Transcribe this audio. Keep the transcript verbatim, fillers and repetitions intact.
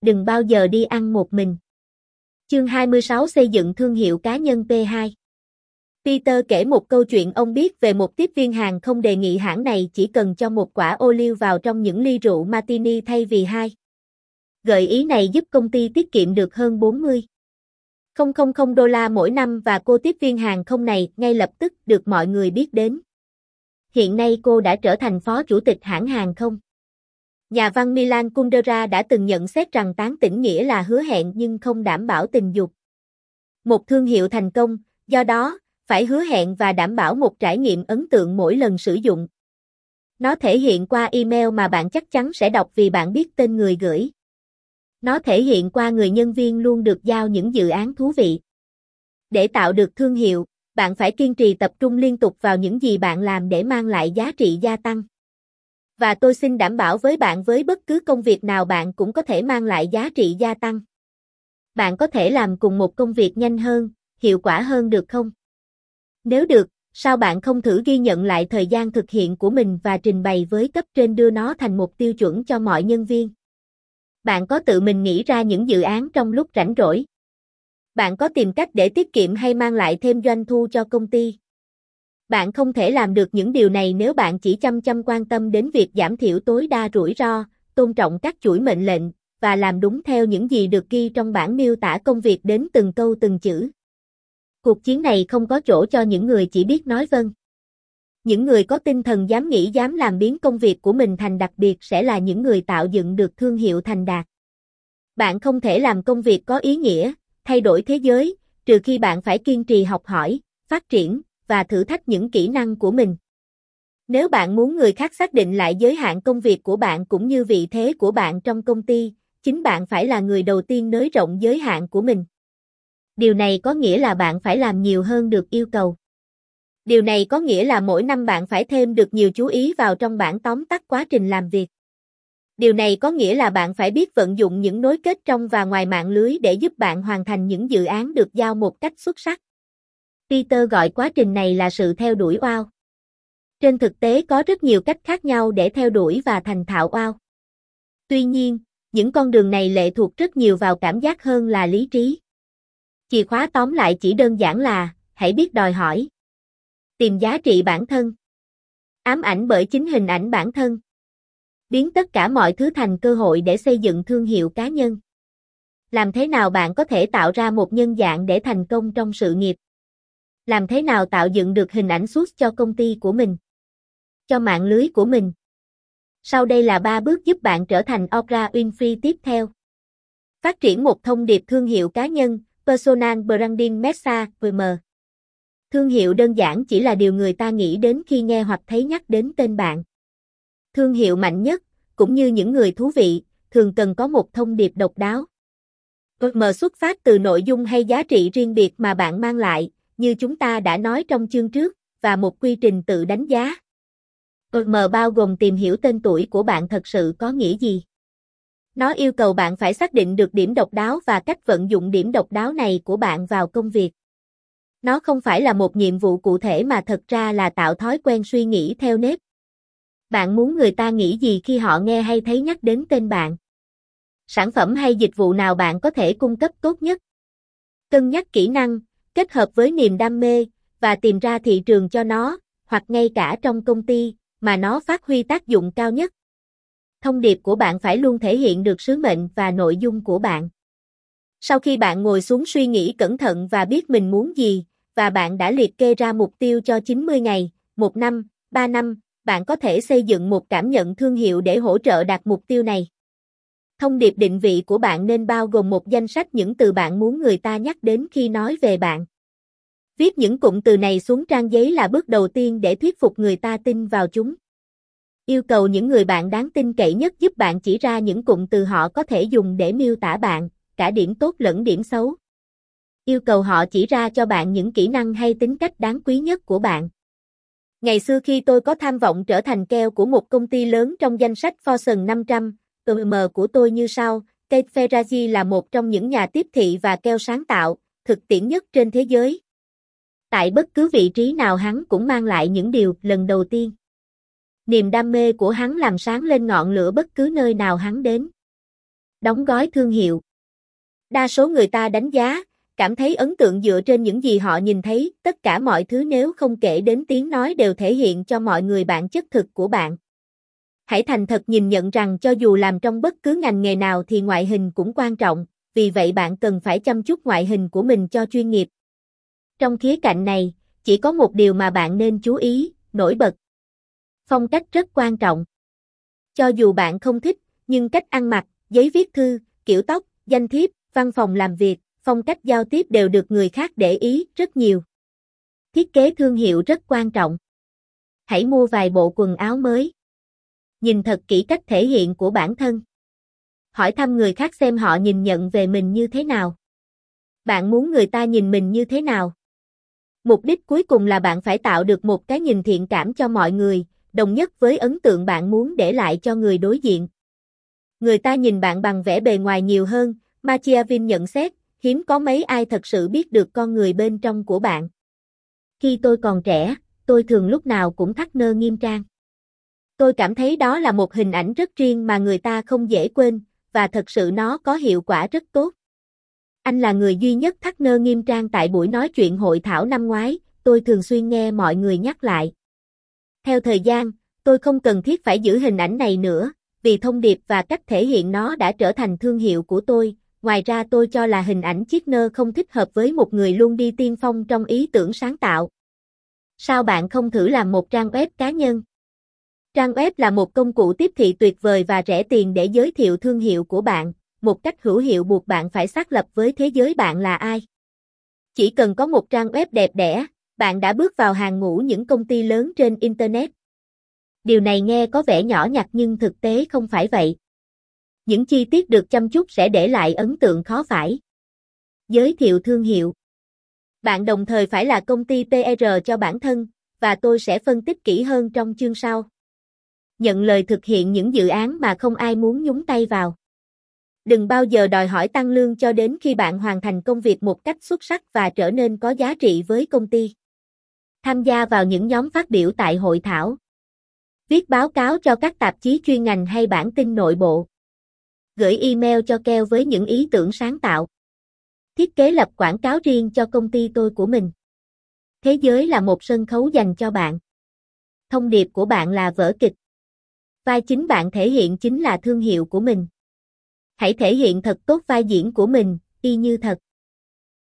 đừng bao giờ đi ăn một mình. Chương hai mươi sáu Xây dựng thương hiệu cá nhân pê hai. Peter kể một câu chuyện ông biết về một tiếp viên hàng không đề nghị hãng này chỉ cần cho một quả ô liu vào trong những ly rượu martini thay vì hai. Gợi ý này giúp công ty tiết kiệm được hơn bốn mươi nghìn đô la mỗi năm và cô tiếp viên hàng không này ngay lập tức được mọi người biết đến. Hiện nay cô đã trở thành phó chủ tịch hãng hàng không. Nhà văn Milan Kundera đã từng nhận xét rằng tán tỉnh nghĩa là hứa hẹn nhưng không đảm bảo tình dục. Một thương hiệu thành công, do đó, phải hứa hẹn và đảm bảo một trải nghiệm ấn tượng mỗi lần sử dụng. Nó thể hiện qua email mà bạn chắc chắn sẽ đọc vì bạn biết tên người gửi. Nó thể hiện qua người nhân viên luôn được giao những dự án thú vị. Để tạo được thương hiệu, bạn phải kiên trì tập trung liên tục vào những gì bạn làm để mang lại giá trị gia tăng. Và tôi xin đảm bảo với bạn với bất cứ công việc nào bạn cũng có thể mang lại giá trị gia tăng. Bạn có thể làm cùng một công việc nhanh hơn, hiệu quả hơn được không? Nếu được, sao bạn không thử ghi nhận lại thời gian thực hiện của mình và trình bày với cấp trên đưa nó thành một tiêu chuẩn cho mọi nhân viên? Bạn có tự mình nghĩ ra những dự án trong lúc rảnh rỗi? Bạn có tìm cách để tiết kiệm hay mang lại thêm doanh thu cho công ty? Bạn không thể làm được những điều này nếu bạn chỉ chăm chăm quan tâm đến việc giảm thiểu tối đa rủi ro, tôn trọng các chuỗi mệnh lệnh, và làm đúng theo những gì được ghi trong bản miêu tả công việc đến từng câu từng chữ. Cuộc chiến này không có chỗ cho những người chỉ biết nói vâng. Những người có tinh thần dám nghĩ dám làm biến công việc của mình thành đặc biệt sẽ là những người tạo dựng được thương hiệu thành đạt. Bạn không thể làm công việc có ý nghĩa, thay đổi thế giới, trừ khi bạn phải kiên trì học hỏi, phát triển, và thử thách những kỹ năng của mình. Nếu bạn muốn người khác xác định lại giới hạn công việc của bạn cũng như vị thế của bạn trong công ty, chính bạn phải là người đầu tiên nới rộng giới hạn của mình. Điều này có nghĩa là bạn phải làm nhiều hơn được yêu cầu. Điều này có nghĩa là mỗi năm bạn phải thêm được nhiều chú ý vào trong bản tóm tắt quá trình làm việc. Điều này có nghĩa là bạn phải biết vận dụng những nối kết trong và ngoài mạng lưới để giúp bạn hoàn thành những dự án được giao một cách xuất sắc. Peter gọi quá trình này là sự theo đuổi wow. Trên thực tế có rất nhiều cách khác nhau để theo đuổi và thành thạo wow. Tuy nhiên, những con đường này lệ thuộc rất nhiều vào cảm giác hơn là lý trí. Chìa khóa tóm lại chỉ đơn giản là, hãy biết đòi hỏi. Tìm giá trị bản thân. Ám ảnh bởi chính hình ảnh bản thân. Biến tất cả mọi thứ thành cơ hội để xây dựng thương hiệu cá nhân. Làm thế nào bạn có thể tạo ra một nhân dạng để thành công trong sự nghiệp? Làm thế nào tạo dựng được hình ảnh suốt cho công ty của mình? Cho mạng lưới của mình? Sau đây là ba bước giúp bạn trở thành Oprah Winfrey tiếp theo. Phát triển một thông điệp thương hiệu cá nhân, Personal Branding Message, pê em. Thương hiệu đơn giản chỉ là điều người ta nghĩ đến khi nghe hoặc thấy nhắc đến tên bạn. Thương hiệu mạnh nhất, cũng như những người thú vị, thường cần có một thông điệp độc đáo. pê em xuất phát từ nội dung hay giá trị riêng biệt mà bạn mang lại, như chúng ta đã nói trong chương trước, và một quy trình tự đánh giá. pê em bao gồm tìm hiểu tên tuổi của bạn thật sự có nghĩa gì. Nó yêu cầu bạn phải xác định được điểm độc đáo và cách vận dụng điểm độc đáo này của bạn vào công việc. Nó không phải là một nhiệm vụ cụ thể mà thật ra là tạo thói quen suy nghĩ theo nếp. Bạn muốn người ta nghĩ gì khi họ nghe hay thấy nhắc đến tên bạn? Sản phẩm hay dịch vụ nào bạn có thể cung cấp tốt nhất? Cân nhắc kỹ năng, kết hợp với niềm đam mê, và tìm ra thị trường cho nó, hoặc ngay cả trong công ty, mà nó phát huy tác dụng cao nhất. Thông điệp của bạn phải luôn thể hiện được sứ mệnh và nội dung của bạn. Sau khi bạn ngồi xuống suy nghĩ cẩn thận và biết mình muốn gì, và bạn đã liệt kê ra mục tiêu cho chín mươi ngày, một năm, ba năm, bạn có thể xây dựng một cảm nhận thương hiệu để hỗ trợ đạt mục tiêu này. Thông điệp định vị của bạn nên bao gồm một danh sách những từ bạn muốn người ta nhắc đến khi nói về bạn. Viết những cụm từ này xuống trang giấy là bước đầu tiên để thuyết phục người ta tin vào chúng. Yêu cầu những người bạn đáng tin cậy nhất giúp bạn chỉ ra những cụm từ họ có thể dùng để miêu tả bạn, cả điểm tốt lẫn điểm xấu. Yêu cầu họ chỉ ra cho bạn những kỹ năng hay tính cách đáng quý nhất của bạn. Ngày xưa khi tôi có tham vọng trở thành keo của một công ty lớn trong danh sách Fortune năm trăm, pê em của tôi như sau: Kate Ferraghi là một trong những nhà tiếp thị và keo sáng tạo, thực tiễn nhất trên thế giới. Tại bất cứ vị trí nào hắn cũng mang lại những điều lần đầu tiên. Niềm đam mê của hắn làm sáng lên ngọn lửa bất cứ nơi nào hắn đến. Đóng gói thương hiệu. Đa số người ta đánh giá, cảm thấy ấn tượng dựa trên những gì họ nhìn thấy, tất cả mọi thứ nếu không kể đến tiếng nói đều thể hiện cho mọi người bản chất thực của bạn. Hãy thành thật nhìn nhận rằng cho dù làm trong bất cứ ngành nghề nào thì ngoại hình cũng quan trọng, vì vậy bạn cần phải chăm chút ngoại hình của mình cho chuyên nghiệp. Trong khía cạnh này, chỉ có một điều mà bạn nên chú ý, nổi bật. Phong cách rất quan trọng. Cho dù bạn không thích, nhưng cách ăn mặc, giấy viết thư, kiểu tóc, danh thiếp, văn phòng làm việc, phong cách giao tiếp đều được người khác để ý rất nhiều. Thiết kế thương hiệu rất quan trọng. Hãy mua vài bộ quần áo mới. Nhìn thật kỹ cách thể hiện của bản thân. Hỏi thăm người khác xem họ nhìn nhận về mình như thế nào. Bạn muốn người ta nhìn mình như thế nào? Mục đích cuối cùng là bạn phải tạo được một cái nhìn thiện cảm cho mọi người, đồng nhất với ấn tượng bạn muốn để lại cho người đối diện. Người ta nhìn bạn bằng vẻ bề ngoài nhiều hơn, Machiavelli nhận xét, hiếm có mấy ai thật sự biết được con người bên trong của bạn. Khi tôi còn trẻ, tôi thường lúc nào cũng thắt nơ nghiêm trang. Tôi cảm thấy đó là một hình ảnh rất riêng mà người ta không dễ quên, và thật sự nó có hiệu quả rất tốt. Anh là người duy nhất thắt nơ nghiêm trang tại buổi nói chuyện hội thảo năm ngoái, tôi thường xuyên nghe mọi người nhắc lại. Theo thời gian, tôi không cần thiết phải giữ hình ảnh này nữa, vì thông điệp và cách thể hiện nó đã trở thành thương hiệu của tôi. Ngoài ra tôi cho là hình ảnh chiếc nơ không thích hợp với một người luôn đi tiên phong trong ý tưởng sáng tạo. Sao bạn không thử làm một trang web cá nhân? Trang web là một công cụ tiếp thị tuyệt vời và rẻ tiền để giới thiệu thương hiệu của bạn, một cách hữu hiệu buộc bạn phải xác lập với thế giới bạn là ai. Chỉ cần có một trang web đẹp đẽ, bạn đã bước vào hàng ngũ những công ty lớn trên Internet. Điều này nghe có vẻ nhỏ nhặt nhưng thực tế không phải vậy. Những chi tiết được chăm chút sẽ để lại ấn tượng khó phải. Giới thiệu thương hiệu. Bạn đồng thời phải là công ty pê rờ cho bản thân, và tôi sẽ phân tích kỹ hơn trong chương sau. Nhận lời thực hiện những dự án mà không ai muốn nhúng tay vào. Đừng bao giờ đòi hỏi tăng lương cho đến khi bạn hoàn thành công việc một cách xuất sắc và trở nên có giá trị với công ty. Tham gia vào những nhóm phát biểu tại hội thảo. Viết báo cáo cho các tạp chí chuyên ngành hay bản tin nội bộ. Gửi email cho keo với những ý tưởng sáng tạo. Thiết kế lập quảng cáo riêng cho công ty tôi của mình. Thế giới là một sân khấu dành cho bạn. Thông điệp của bạn là vở kịch. Vai chính bạn thể hiện chính là thương hiệu của mình. Hãy thể hiện thật tốt vai diễn của mình, y như thật.